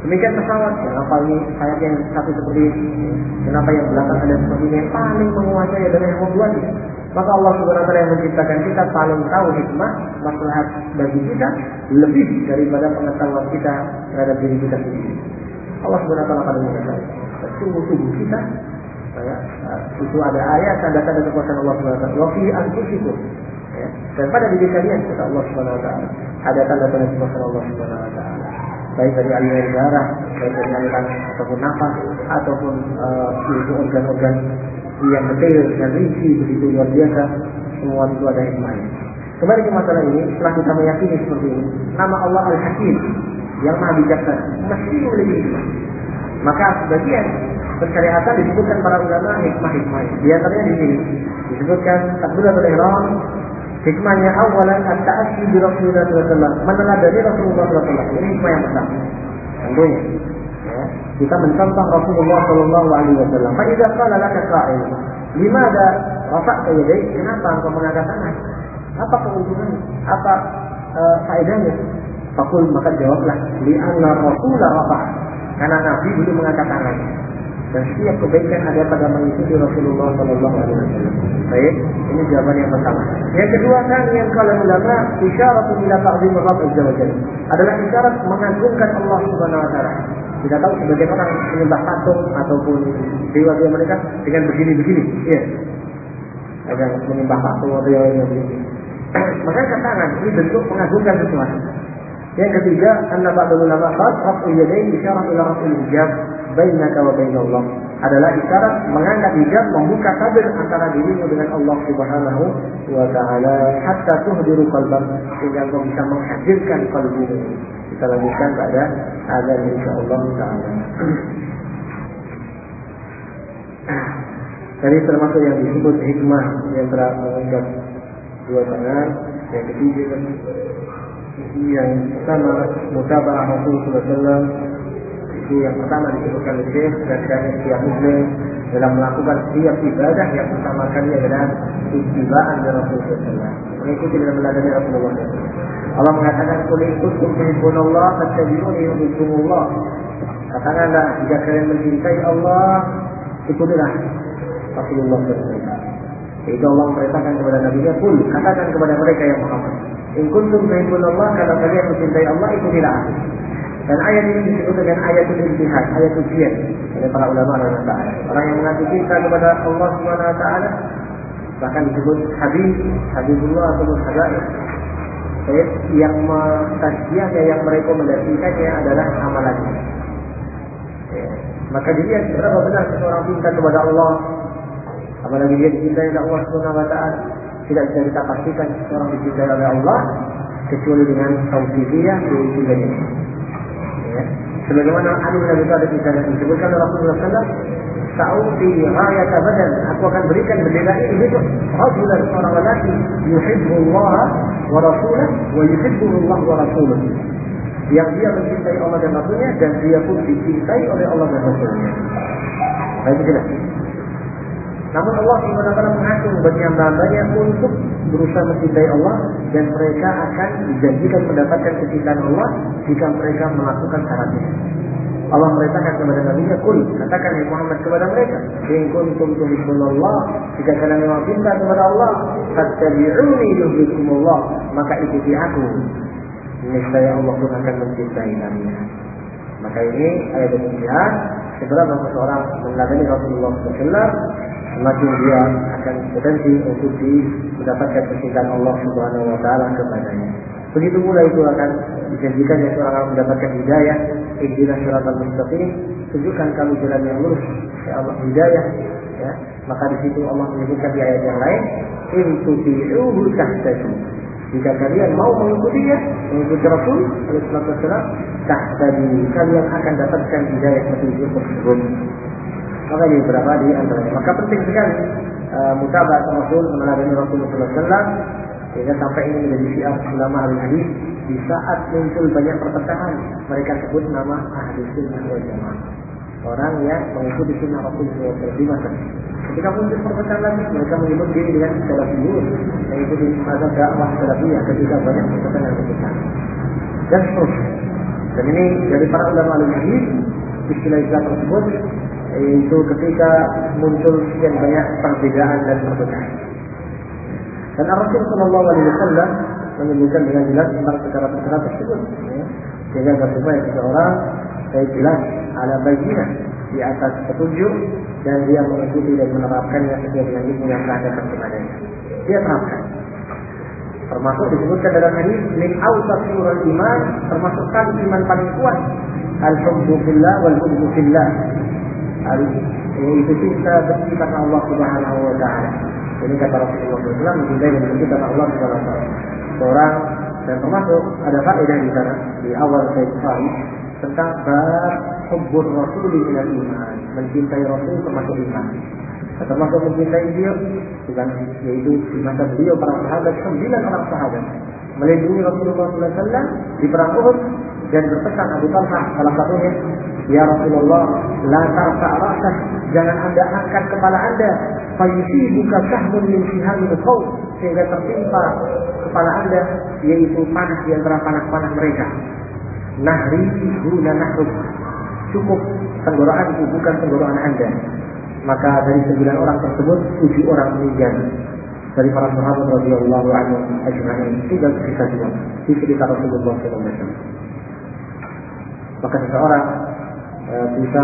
Demikian pesawat, kenapa ini sayap yang satu seperti ini, kenapa yang belakang ada seperti ini, yang paling menguasai adalah yang membuatnya. Maka Allah Subhanahu wa taala yang menciptakan kita paling tahu hikmah maslahat bagi kita lebih daripada pengetahuan kita terhadap diri kita sendiri. Allah Subhanahu wa taala akan mengatakan sungguh tubuh kita ya, itu ada ayat tanda-tanda kekuasaan Allah Subhanahu wa taala. Wa fi anfusikum ya, dan pada diri kalian kata Allah Subhanahu wa taala ada tanda-tanda kekuasaan Allah Subhanahu wa taala. Baik dari aliran darah, baik dari aliran ataupun nafas, ataupun uh, itu organ-organ yang detail dan rinci begitu luar biasa, semua itu ada hikmahnya. Kembali ke masalah ini, setelah kita meyakini seperti ini, nama Allah Al-Hakim yang maha bijaksana mesti memiliki hikmah. Maka sebagian persyariatan disebutkan para ulama hikmah-hikmahnya. Di antaranya di sini disebutkan takbiratul ihram. Hikmahnya awalan at-ta'assi bi Rasulullah sallallahu alaihi wasallam, meneladani Rasulullah sallallahu alaihi wasallam. Ini hikmah yang pertama. Tentunya, ya, kita mencontoh Rasulullah sallallahu alaihi wasallam. Fa idza qala laka qa'il, limadha rafa'ta yadayk? Kenapa engkau mengangkat tangan? Apa keuntungannya? Apa uh, faedahnya? Faqul, maka jawablah, li anna Rasulullah rafa'a. Karena Nabi dulu mengangkat tangan. Dan setiap kebaikan ada pada mengikuti Rasulullah Sallallahu Alaihi Wasallam. Baik, ini jawaban yang pertama. Yang kedua kan yang kalau ulama isyarat ila ta'zim Rabb azza wa jalla adalah isyarat mengagungkan Allah Subhanahu Wa Taala. Kita tahu sebagian orang menyembah patung ataupun dewa-dewa mereka dengan begini-begini, iya. Ada menyembah patung atau yang begini. Maka katakan ini bentuk mengagungkan sesuatu. Yang ketiga, anna ba'dul ulama qad raf'u yadayn isyarat ila raf'il hijab bainaka wa bainallah adalah isyarat mengangkat hijab, membuka tabir antara dirimu dengan Allah Subhanahu wa taala hatta tuhdiru qalbak, sehingga engkau bisa menghadirkan qalbimu. Kita lanjutkan pada azan insyaallah taala. Jadi termasuk yang disebut hikmah yang telah mengangkat dua tangan. Yang ketiga yang pertama mutaba'ah Rasulullah sallallahu alaihi wasallam. Itu yang pertama disebutkan oleh Syekh dan kami setiap muslim dalam melakukan setiap ibadah yang pertama kali adalah ittiba'an dari Rasulullah sallallahu alaihi wasallam, mengikuti dalam meladani Rasulullah sallallahu alaihi wasallam. Allah mengatakan qul in kuntum tuhibbunallah fattabi'uni yuhibbukumullah. Katakanlah jika kalian mencintai Allah, ikutilah Rasulullah sallallahu alaihi wasallam. Itu Allah memerintahkan kepada Nabi-Nya, qul, katakan kepada mereka yang Muhammad, in kuntum tuhibbunallah, kalau kalian mencintai Allah, ikutilah aku. Dan ayat ini disebut dengan ayatul ijtihad, ayat ujian oleh para ulama dan ulama. Orang yang mengaku cinta kepada Allah Subhanahu wa taala bahkan disebut habib, habibullah atau habaib. Yang tasbihnya, yang merekomendasikannya adalah amalannya. Ya. Maka dilihat berapa benar seseorang cinta kepada Allah, apalagi dia dicintai oleh Allah Subhanahu wa taala. Tidak bisa kita pastikan seseorang dicintai oleh Allah kecuali dengan tauhidiyah yaitu ini. Ya. Sebagaimana Ali bin Abi Thalib misalnya disebutkan oleh Rasulullah sallallahu alaihi wasallam, "Sa'uti rayat badan, aku akan berikan bendera ini besok. Rajulan, seorang lelaki, yuhibbullah wa rasulah wa yuhibbullah wa rasulah." Yang dia mencintai Allah dan Rasulnya, dan dia pun dicintai oleh Allah dan Rasulnya. Baik tidak? Namun Allah subhanahu wa taala mengatur bagi hamba-hambanya untuk berusaha mencintai Allah, dan mereka akan dijanjikan mendapatkan kecintaan Allah jika mereka melakukan syaratnya. Allah merintahkan kepada Nabi-Nya, "Qul," katakan ya Muhammad kepada mereka, "In kuntum tuhibbunallah," jika kalian memang cinta kepada Allah, "fattabi'uni yuhibbukumullah," maka ikuti aku, niscaya Allah pun akan mencintai kalian. Maka ini ayat demikian, seberapa seseorang meneladani Rasulullah sallallahu alaihi wasallam, semakin dia akan potensi untuk mendapatkan kecintaan Allah Subhanahu wa taala kepadanya. Begitu pula itu akan dijanjikan yang seorang mendapatkan hidayah, ihdinas siratal mustaqim, tunjukkan kami jalan yang lurus, ya Allah, hidayah, ya. Maka di situ Allah menyebutkan di ayat yang lain, in tuti'uhu tahtadu. Jika kalian mau mengikutinya, mengikuti Rasul sallallahu alaihi wasallam, tahtadu, kalian akan dapatkan hidayah petunjuk tersebut. Maka ini beberapa di antaranya. Maka penting sekali uh, mutaba'at Rasul, meneladani Rasulullah sallallahu alaihi wasallam, sehingga sampai ini menjadi syiar ulama al-hadis. Di saat muncul banyak pertentangan, mereka sebut nama ahli sunnah wal jamaah, orang yang mengikuti sunnah Rasulullah sallallahu alaihi wasallam di masa. Ketika muncul pertentangan lagi, mereka menyebut diri dengan salafiyun, mengikuti mazhab dakwah salafiyah ketika banyak pertentangan pertentangan dan seterusnya. Dan ini dari para ulama hadis, istilah-istilah tersebut yaitu ketika muncul sekian banyak perbedaan dan perbedaan. Dan Rasul Shallallahu Alaihi Wasallam menyebutkan dengan jelas tentang perkara-perkara tersebut, ya. Sehingga supaya seseorang saya jelas ala bayyinah di atas petunjuk dan dia mengikuti dan menerapkannya sesuai dengan ilmu yang telah ada kepadanya. Dia terapkan. Termasuk disebutkan dalam hadis min awsatiyul iman, termasuk kali iman paling kuat al-hubbu fillah wal hubbu fillah. Yaitu cinta benci karena Allah Subhanahu wa taala. Ini kata Rasulullah shallallahu alaihi wasallam, mencintai dan benci karena Allah Subhanahu wa taala. Seorang dan termasuk ada faedah di sana di awal saya faham tentang bab hubbur rasul minal iman, mencintai Rasul termasuk iman. Termasuk mencintai beliau bukan yaitu di masa beliau para sahabat, sembilan orang sahabat melindungi Rasulullah shallallahu alaihi wasallam di perang Uhud dan berpesan Abu Talha salah satunya, ya Rasulullah, la tarfa' ra'sak, jangan anda angkat kepala anda, fayusibuka sahmun min sihamil qaum, sehingga tertimpa kepala anda yaitu panah di antara panah-panah mereka. Nahri guna nahruk, cukup tenggorokanku bukan tenggorokan anda. Maka dari sembilan orang tersebut tujuh orang meninggal dari para sahabat radhiyallahu anhum ajma'in, tinggal sisa dua di sekitar Rasulullah shallallahu alaihi wasallam. Maka seseorang e, bisa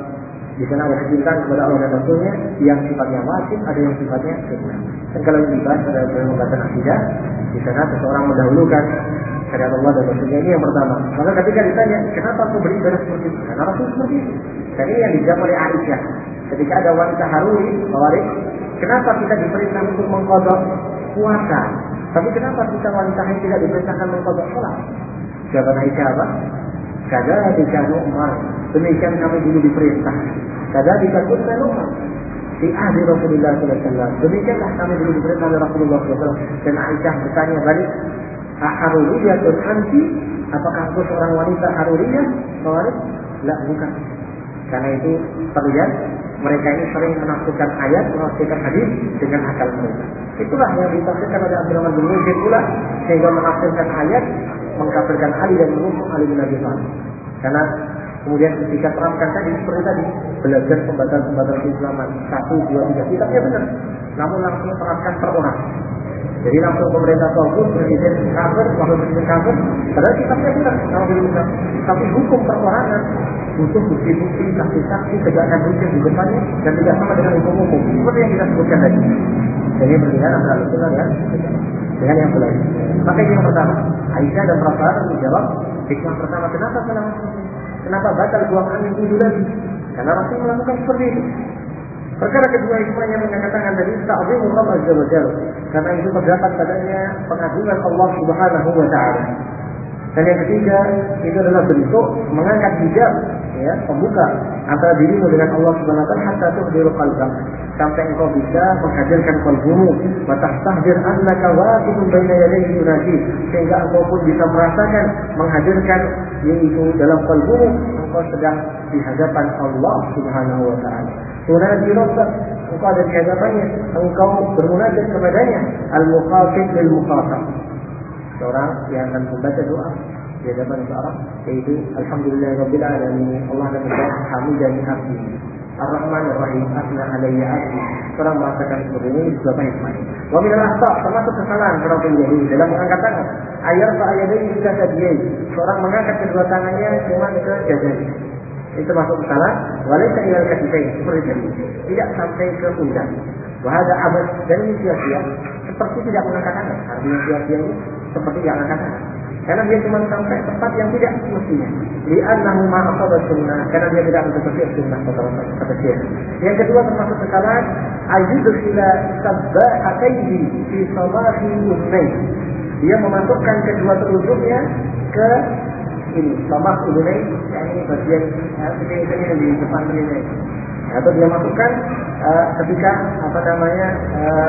di sana ada kecintaan kepada Allah dan Rasulnya yang sifatnya wajib, ada yang sifatnya sunnah. Dan kalau ini dibahas pada dalam pembahasan akidah, di sana seseorang mendahulukan syariat Allah dan Rasulnya, ini yang pertama. Maka ketika ditanya kenapa aku beribadah seperti itu, karena Rasul seperti itu. Dan ini yang dijawab oleh Aisyah. Ketika ada wanita Haruri, Khawarij, kenapa kita diperintah untuk mengqadha puasa? Tapi kenapa kita wanita haid tidak diperintahkan mengqadha salat? Jawaban Aisyah apa? Kadzalika nu'mar. Demikian kami dulu diperintah. Kadzalika kunna nu'mar. Di ahli Rasulullah sallallahu alaihi wasallam. Demikianlah kami dulu diperintah oleh Rasulullah sallallahu alaihi wasallam. Dan Aisyah bertanya balik, "Aharuriyatun anti? Apakah aku seorang wanita Haruriyah?" Khawarij? La, bukan. Karena itu terlihat mereka ini sering menafsirkan ayat, menafsirkan hadis dengan akal mereka. Itulah yang ditafsirkan oleh Abdurrahman bin Munzir pula, sehingga menafsirkan ayat, mengkafirkan Ali dan menusuk Ali bin Abi Thalib. Karena kemudian ketika terapkan tadi seperti tadi, belajar pembatal-pembatal keislaman satu, dua, tiga, kitabnya benar, namun langsung terapkan per orang. Jadi langsung pemerintah Tauhid presiden kafir, wakil presiden kafir, padahal kitabnya benar, kalau benar. Tapi hukum perorangan butuh bukti-bukti, saksi-saksi, tegakkan hujah di depannya, dan tidak sama dengan hukum umum. Seperti yang kita sebutkan tadi. Jadi perbedaan antara Rasulullah ya dengan yang lain. Maka ini yang pertama, Aisyah dan para sahabat menjawab, hikmah pertama, kenapa salah? Kenapa batal buang angin wudhu lagi? Karena Rasul melakukan seperti itu. Perkara kedua hikmah yang mengatakan tadi, ta'zimur Rabb azza wa jalla. Karena itu terdapat padanya pengagungan Allah Subhanahu wa taala. Dan yang ketiga, itu adalah bentuk mengangkat hijab, ya, pembuka antara dirimu dengan Allah Subhanahu wa taala hatta tuhdiru qalbak, sampai engkau bisa menghadirkan qalbumu, wa tahdir annaka waqifun baina yadayhi yunadi, sehingga engkau pun bisa merasakan menghadirkan yaitu dalam qalbumu engkau sedang di hadapan Allah Subhanahu wa taala. Tunadi rabbak, engkau ada di hadapannya, engkau bermunajat kepadanya, al-muqatil lil muqatal. Seorang yang akan membaca doa di hadapan seorang, yaitu Alhamdulillahirabbil alamin, Allah akan menjawab hamidani abdi, Ar-Rahmanir Rahim, asna alayya abdi. Seorang merasakan seperti ini beberapa hikmah. Wa min al-akhta', termasuk kesalahan seorang penjahil dalam mengangkat tangan. Ayat fa'ayadaihi kasadiyai, seorang mengangkat kedua tangannya cuma ke dadanya. Itu masuk kesalahan. Walaysa ilal katifain, seperti tadi, tidak sampai ke pundak. Wa hadza abad, dan ini sia-sia, seperti tidak mengangkat tangan. Artinya sia-sia ini seperti yang angkat tangan. Karena dia cuma sampai tempat yang tidak mestinya. Li'annahu ma'asaba sunnah, karena dia tidak mengikuti sunnah kata Syekh. Yang kedua termasuk kesalahan, ayyudkhila sabbahatayhi fi samahi udnai. Dia memasukkan kedua telunjuknya ke ini, samah udnai, yakni bagian kencing yang di depan telinga. Atau dia masukkan uh, ketika apa namanya uh,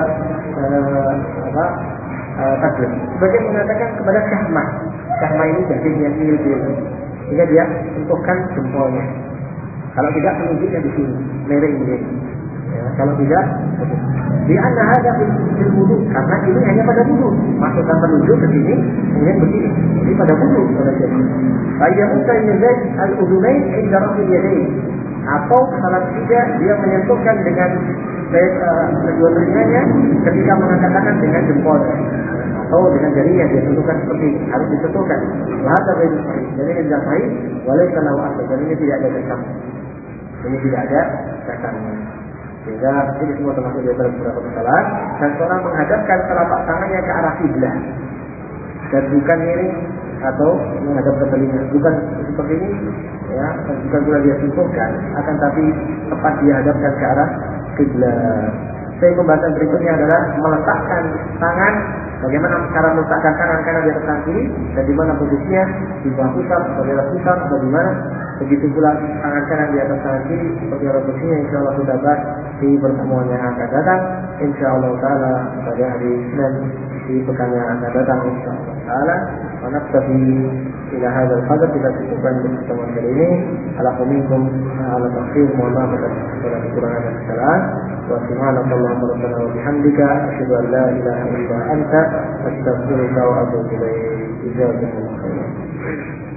uh, apa uh, takbir. Sebagian mengatakan kepada syahmah. Syahmah ini daging yang kecil, sehingga dia sentuhkan jempolnya. Kalau tidak, telunjuknya di sini, miring begini. Ya, kalau tidak, di anna hada fil wudu, karena ini hanya pada wudu. Masukkan menuju ke sini, kemudian begini. Jadi pada wudu pada jadi. Baik mungkin yazid al-udunain inda rafil yadain. Atau salah tiga dia menyentuhkan dengan uh, kedua telinganya ketika mengangkat tangan dengan jempol atau dengan jarinya dia sentuhkan seperti ini, harus disentuhkan. Wahada baik sahih. Jadi ini tidak sahih, walaysa lahu asal. Dan ini tidak ada cacat. Ini tidak ada cacatnya. Sehingga ini semua termasuk di antara beberapa kesalahan. Dan seorang menghadapkan telapak tangannya ke arah kiblat dan bukan miring atau menghadap ke telinga, bukan seperti ini, ya, dan bukan pula dia sentuhkan, akan tapi tepat dia hadapkan ke arah kiblat. Saya pembahasan berikutnya adalah meletakkan tangan, bagaimana cara meletakkan tangan kanan di atas tangan kiri dan di mana posisinya, di bawah pusat atau di atas pusat atau di mana. Begitu pula tangan kanan di atas tangan kiri seperti apa posisinya, insya Allah sudah bahas di pertemuan yang akan datang, insya Allah taala pada hari Senin di pekan yang akan datang, insya Allah taala. Wanaftahi ila hadzal qadar, kita cukupkan untuk pertemuan kali ini. Alhamdulillah ala takhir, mohon maaf atas segala kekurangan dan kesalahan. Wa subhanakallahumma rabbana wa bihamdika asyhadu an la ilaha illa anta astaghfiruka wa atubu ilaik. Jazakumullahu khairan.